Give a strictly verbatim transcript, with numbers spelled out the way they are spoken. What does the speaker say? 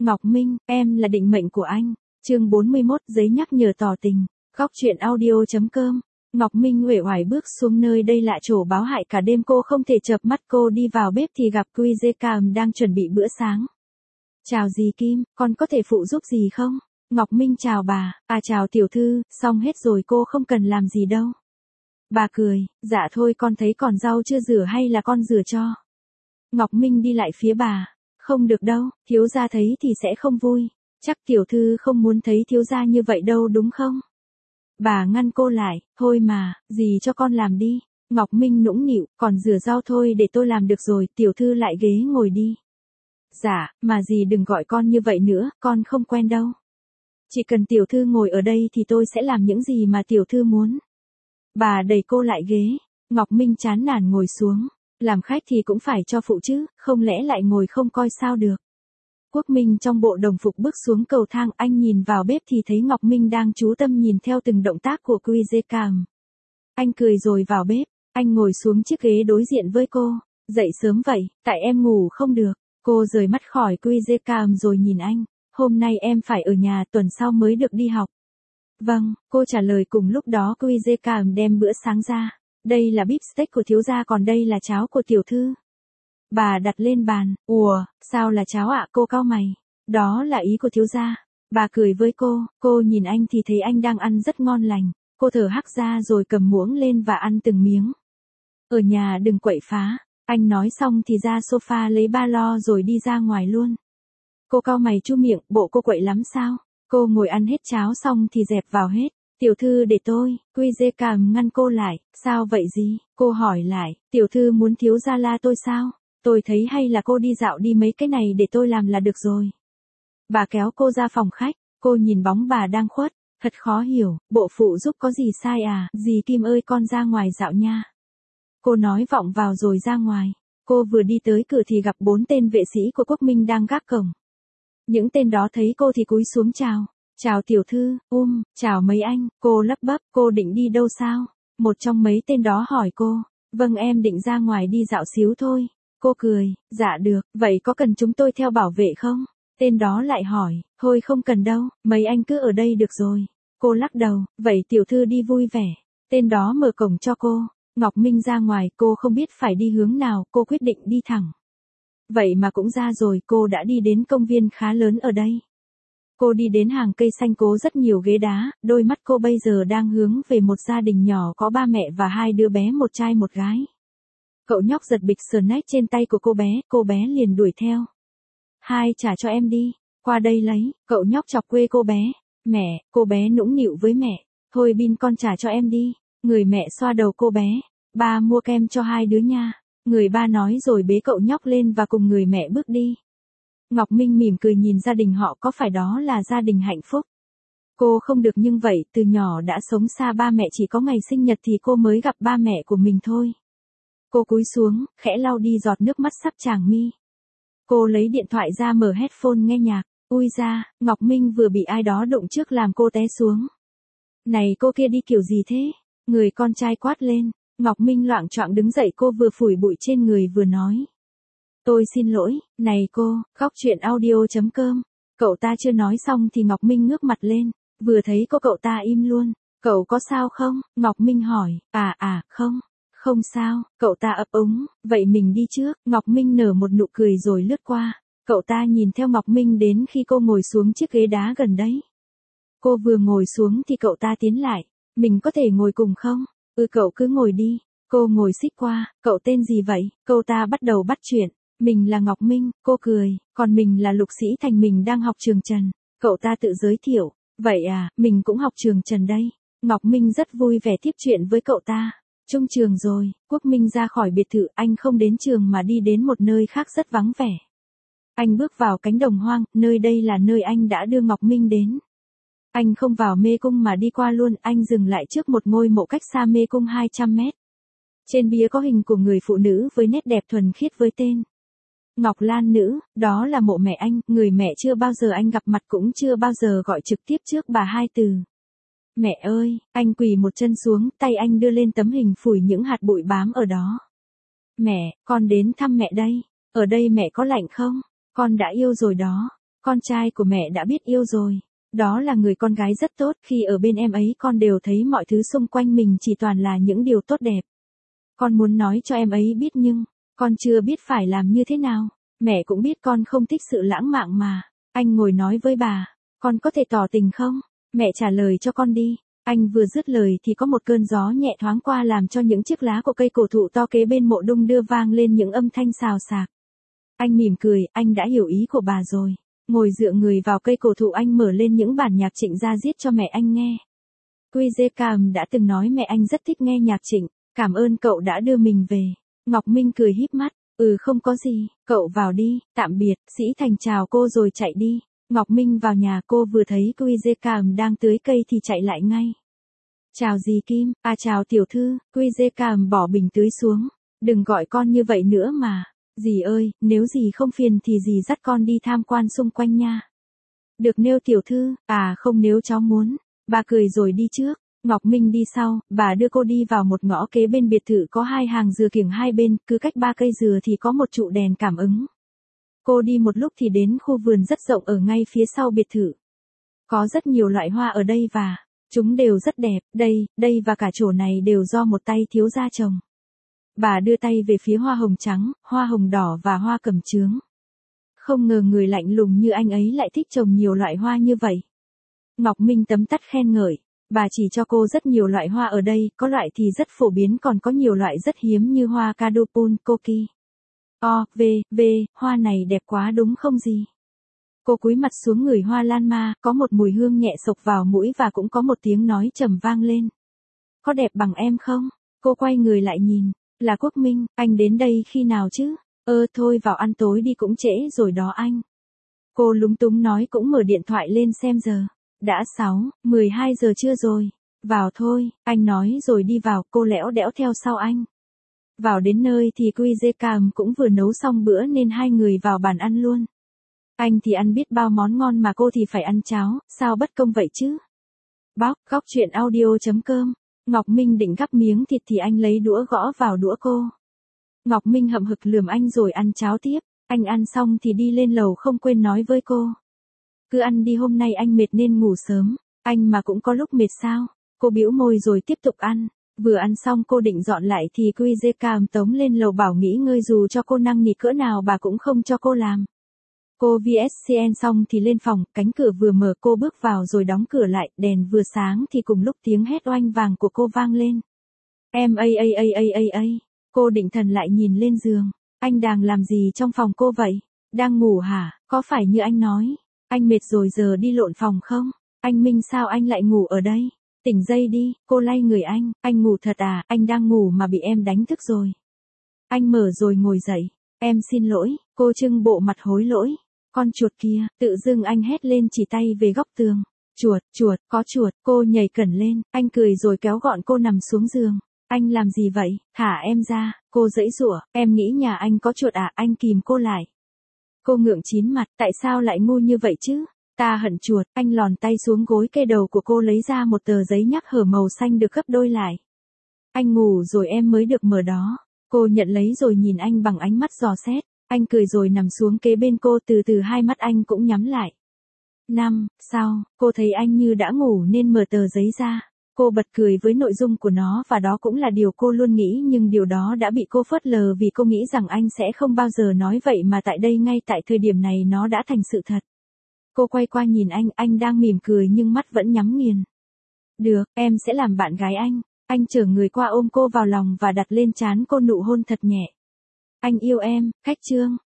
Ngọc Minh, em là định mệnh của anh. Chương bốn mươi mốt, giấy nhắc nhở tỏ tình. Góc truyện audio chấm com. Ngọc Minh uể oải bước xuống nơi đây lạ chỗ báo hại cả đêm, cô không thể chợp mắt. Cô đi vào bếp thì gặp Quy Dê Càm đang chuẩn bị bữa sáng. Chào dì Kim, con có thể phụ giúp gì không? Ngọc Minh chào bà. À chào tiểu thư, xong hết rồi, cô không cần làm gì đâu. Bà cười, dạ thôi, con thấy còn rau chưa rửa hay là con rửa cho? Ngọc Minh đi lại phía bà. Không được đâu, thiếu gia thấy thì sẽ không vui. Chắc tiểu thư không muốn thấy thiếu gia như vậy đâu đúng không? Bà ngăn cô lại, thôi mà, dì cho con làm đi. Ngọc Minh nũng nịu, còn rửa rau thôi để tôi làm được rồi, tiểu thư lại ghế ngồi đi. Dạ, mà dì đừng gọi con như vậy nữa, con không quen đâu. Chỉ cần tiểu thư ngồi ở đây thì tôi sẽ làm những gì mà tiểu thư muốn. Bà đẩy cô lại ghế. Ngọc Minh chán nản ngồi xuống. Làm khách thì cũng phải cho phụ chứ, không lẽ lại ngồi không coi sao được. Quốc Minh trong bộ đồng phục bước xuống cầu thang, anh nhìn vào bếp thì thấy Ngọc Minh đang chú tâm nhìn theo từng động tác của Quy Dê Càm. Anh cười rồi vào bếp, anh ngồi xuống chiếc ghế đối diện với cô. Dậy sớm vậy, tại em ngủ không được. Cô rời mắt khỏi Quy Dê Càm rồi nhìn anh. Hôm nay em phải ở nhà, tuần sau mới được đi học. Vâng, cô trả lời. Cùng lúc đó Quy Dê Càm đem bữa sáng ra. Đây là bíp steak của thiếu gia, còn đây là cháo của tiểu thư. Bà đặt lên bàn. Ủa, sao là cháo ạ? Cô cau mày. Đó là ý của thiếu gia. Bà cười với cô, cô nhìn anh thì thấy anh đang ăn rất ngon lành. Cô thở hắt ra rồi cầm muỗng lên và ăn từng miếng. Ở nhà đừng quậy phá. Anh nói xong thì ra sofa lấy ba lo rồi đi ra ngoài luôn. Cô cau mày chu miệng, bộ cô quậy lắm sao? Cô ngồi ăn hết cháo xong thì dẹp vào hết. Tiểu thư để tôi. Quy Dê Càm ngăn cô lại. Sao vậy gì? Cô hỏi lại. Tiểu thư muốn thiếu gia la tôi sao? Tôi thấy hay là cô đi dạo đi, mấy cái này để tôi làm là được rồi. Bà kéo cô ra phòng khách. Cô nhìn bóng bà đang khuất. Thật khó hiểu, bộ phụ giúp có gì sai à? Dì Kim ơi, con ra ngoài dạo nha. Cô nói vọng vào rồi ra ngoài. Cô vừa đi tới cửa thì gặp bốn tên vệ sĩ của Quốc Minh đang gác cổng. Những tên đó thấy cô thì cúi xuống chào. Chào tiểu thư, um, chào mấy anh. Cô lắp bắp, cô định đi đâu sao? Một trong mấy tên đó hỏi cô. Vâng, em định ra ngoài đi dạo xíu thôi. Cô cười, dạ được, vậy có cần chúng tôi theo bảo vệ không? Tên đó lại hỏi, thôi không cần đâu, mấy anh cứ ở đây được rồi. Cô lắc đầu, vậy tiểu thư đi vui vẻ. Tên đó mở cổng cho cô. Ngọc Minh ra ngoài, cô không biết phải đi hướng nào, cô quyết định đi thẳng. Vậy mà cũng ra rồi, cô đã đi đến công viên khá lớn ở đây. Cô đi đến hàng cây xanh cố rất nhiều ghế đá, đôi mắt cô bây giờ đang hướng về một gia đình nhỏ có ba mẹ và hai đứa bé, một trai một gái. Cậu nhóc giật bịch snack trên tay của cô bé, cô bé liền đuổi theo. Hai, trả cho em đi, qua đây lấy. Cậu nhóc chọc quê cô bé. Mẹ, cô bé nũng nịu với mẹ. Thôi Bin, con trả cho em đi. Người mẹ xoa đầu cô bé. Ba mua kem cho hai đứa nha. Người ba nói rồi bế cậu nhóc lên và cùng người mẹ bước đi. Ngọc Minh mỉm cười nhìn gia đình họ, có phải đó là gia đình hạnh phúc? Cô không được, nhưng vậy, từ nhỏ đã sống xa ba mẹ, chỉ có ngày sinh nhật thì cô mới gặp ba mẹ của mình thôi. Cô cúi xuống, khẽ lau đi giọt nước mắt sắp tràng mi. Cô lấy điện thoại ra mở headphone nghe nhạc. Ui da, Ngọc Minh vừa bị ai đó đụng trước làm cô té xuống. Này cô kia đi kiểu gì thế? Người con trai quát lên. Ngọc Minh loạng choạng đứng dậy, cô vừa phủi bụi trên người vừa nói. Tôi xin lỗi, này cô, góc truyện audio chấm com. Cậu ta chưa nói xong thì Ngọc Minh ngước mặt lên. Vừa thấy cô cậu ta im luôn. Cậu có sao không? Ngọc Minh hỏi. À à, không. Không sao, cậu ta ấp úng, vậy mình đi trước. Ngọc Minh nở một nụ cười rồi lướt qua. Cậu ta nhìn theo Ngọc Minh đến khi cô ngồi xuống chiếc ghế đá gần đấy. Cô vừa ngồi xuống thì cậu ta tiến lại. Mình có thể ngồi cùng không? Ừ, cậu cứ ngồi đi. Cô ngồi xích qua. Cậu tên gì vậy? Cậu ta bắt đầu bắt chuyện. Mình là Ngọc Minh. Cô cười. Còn mình là Lục Sĩ Thành, mình đang học trường Trần. Cậu ta tự giới thiệu. Vậy à, mình cũng học trường Trần đây. Ngọc Minh rất vui vẻ tiếp chuyện với cậu ta. Trung trường rồi, Quốc Minh ra khỏi biệt thự, anh không đến trường mà đi đến một nơi khác rất vắng vẻ. Anh bước vào cánh đồng hoang, nơi đây là nơi anh đã đưa Ngọc Minh đến. Anh không vào mê cung mà đi qua luôn, anh dừng lại trước một ngôi mộ cách xa mê cung hai trăm mét. Trên bia có hình của người phụ nữ với nét đẹp thuần khiết với tên Ngọc Lan Nữ, đó là mộ mẹ anh, người mẹ chưa bao giờ anh gặp mặt, cũng chưa bao giờ gọi trực tiếp trước bà hai từ. Mẹ ơi, anh quỳ một chân xuống, tay anh đưa lên tấm hình phủi những hạt bụi bám ở đó. Mẹ, con đến thăm mẹ đây. Ở đây mẹ có lạnh không? Con đã yêu rồi đó. Con trai của mẹ đã biết yêu rồi. Đó là người con gái rất tốt, khi ở bên em ấy con đều thấy mọi thứ xung quanh mình chỉ toàn là những điều tốt đẹp. Con muốn nói cho em ấy biết nhưng, con chưa biết phải làm như thế nào. Mẹ cũng biết con không thích sự lãng mạn mà. Anh ngồi nói với bà, con có thể tỏ tình không? Mẹ trả lời cho con đi. Anh vừa dứt lời thì có một cơn gió nhẹ thoáng qua làm cho những chiếc lá của cây cổ thụ to kế bên mộ đung đưa vang lên những âm thanh xào xạc. Anh mỉm cười, anh đã hiểu ý của bà rồi. Ngồi dựa người vào cây cổ thụ anh mở lên những bản nhạc Trịnh Gia Diết cho mẹ anh nghe. Quy Dê Càm đã từng nói mẹ anh rất thích nghe nhạc Trịnh, cảm ơn cậu đã đưa mình về. Ngọc Minh cười híp mắt, ừ không có gì, cậu vào đi, tạm biệt, Sĩ Thành chào cô rồi chạy đi. Ngọc Minh vào nhà cô vừa thấy Quy Dê Càm đang tưới cây thì chạy lại ngay. Chào dì Kim, à chào tiểu thư, Quy Dê Càm bỏ bình tưới xuống. Đừng gọi con như vậy nữa mà. Dì ơi, nếu dì không phiền thì dì dắt con đi tham quan xung quanh nha. Được nêu tiểu thư, à không nếu cháu muốn. Bà cười rồi đi trước, Ngọc Minh đi sau, bà đưa cô đi vào một ngõ kế bên biệt thự có hai hàng dừa kiểng hai bên, cứ cách ba cây dừa thì có một trụ đèn cảm ứng. Cô đi một lúc thì đến khu vườn rất rộng ở ngay phía sau biệt thự. Có rất nhiều loại hoa ở đây và chúng đều rất đẹp, đây, đây và cả chỗ này đều do một tay thiếu gia trồng. Bà đưa tay về phía hoa hồng trắng, hoa hồng đỏ và hoa cẩm chướng. Không ngờ người lạnh lùng như anh ấy lại thích trồng nhiều loại hoa như vậy. Ngọc Minh tấm tắc khen ngợi, bà chỉ cho cô rất nhiều loại hoa ở đây, có loại thì rất phổ biến còn có nhiều loại rất hiếm như hoa Kadupun, Koki. O, V, V, hoa này đẹp quá đúng không gì? Cô cúi mặt xuống ngửi hoa lan ma, có một mùi hương nhẹ xộc vào mũi và cũng có một tiếng nói trầm vang lên. Có đẹp bằng em không? Cô quay người lại nhìn, là Quốc Minh, anh đến đây khi nào chứ? Ơ thôi vào ăn tối đi cũng trễ rồi đó anh. Cô lúng túng nói cũng mở điện thoại lên xem giờ. Đã sáu, mười hai giờ trưa rồi. Vào thôi, anh nói rồi đi vào, cô lẽo đẽo theo sau anh. Vào đến nơi thì Quy Dê Càm cũng vừa nấu xong bữa nên hai người vào bàn ăn luôn. Anh thì ăn biết bao món ngon mà cô thì phải ăn cháo, sao bất công vậy chứ? Bóc, góc chuyện audio chấm com. Ngọc Minh định gắp miếng thịt thì anh lấy đũa gõ vào đũa cô. Ngọc Minh hậm hực lườm anh rồi ăn cháo tiếp. Anh ăn xong thì đi lên lầu không quên nói với cô. Cứ ăn đi hôm nay anh mệt nên ngủ sớm. Anh mà cũng có lúc mệt sao? Cô bĩu môi rồi tiếp tục ăn. Vừa ăn xong cô định dọn lại thì Quy Dê Càm tống lên lầu bảo nghỉ ngơi dù cho cô năn nỉ cỡ nào bà cũng không cho cô làm. Cô vê ét xê en xong thì lên phòng, cánh cửa vừa mở cô bước vào rồi đóng cửa lại, đèn vừa sáng thì cùng lúc tiếng hét oanh vàng của cô vang lên. Em a a a a a a. Cô định thần lại nhìn lên giường. Anh đang làm gì trong phòng cô vậy? Đang ngủ hả? Có phải như anh nói? Anh mệt rồi giờ đi lộn phòng không? Anh Minh sao anh lại ngủ ở đây? Tỉnh dậy đi, cô lay người anh. Anh ngủ thật à? Anh đang ngủ mà bị em đánh thức rồi. Anh mở rồi ngồi dậy. Em xin lỗi, cô trưng bộ mặt hối lỗi. Con chuột kia, tự dưng anh hét lên chỉ tay về góc tường. Chuột, chuột, có chuột, cô nhảy cẩn lên, anh cười rồi kéo gọn cô nằm xuống giường. Anh làm gì vậy? Thả em ra, cô giãy giụa, em nghĩ nhà anh có chuột à? Anh kìm cô lại. Cô ngượng chín mặt, tại sao lại ngu như vậy chứ? Ta hận chuột, anh lòn tay xuống gối kê đầu của cô lấy ra một tờ giấy nhắc hở màu xanh được gấp đôi lại. Anh ngủ rồi em mới được mở đó. Cô nhận lấy rồi nhìn anh bằng ánh mắt dò xét. Anh cười rồi nằm xuống kế bên cô, từ từ hai mắt anh cũng nhắm lại. Năm, sau, cô thấy anh như đã ngủ nên mở tờ giấy ra. Cô bật cười với nội dung của nó và đó cũng là điều cô luôn nghĩ nhưng điều đó đã bị cô phớt lờ vì cô nghĩ rằng anh sẽ không bao giờ nói vậy mà tại đây ngay tại thời điểm này nó đã thành sự thật. Cô quay qua nhìn anh, anh đang mỉm cười nhưng mắt vẫn nhắm nghiền. Được, em sẽ làm bạn gái anh. Anh chở người qua ôm cô vào lòng và đặt lên trán cô nụ hôn thật nhẹ. Anh yêu em, Khách Trương.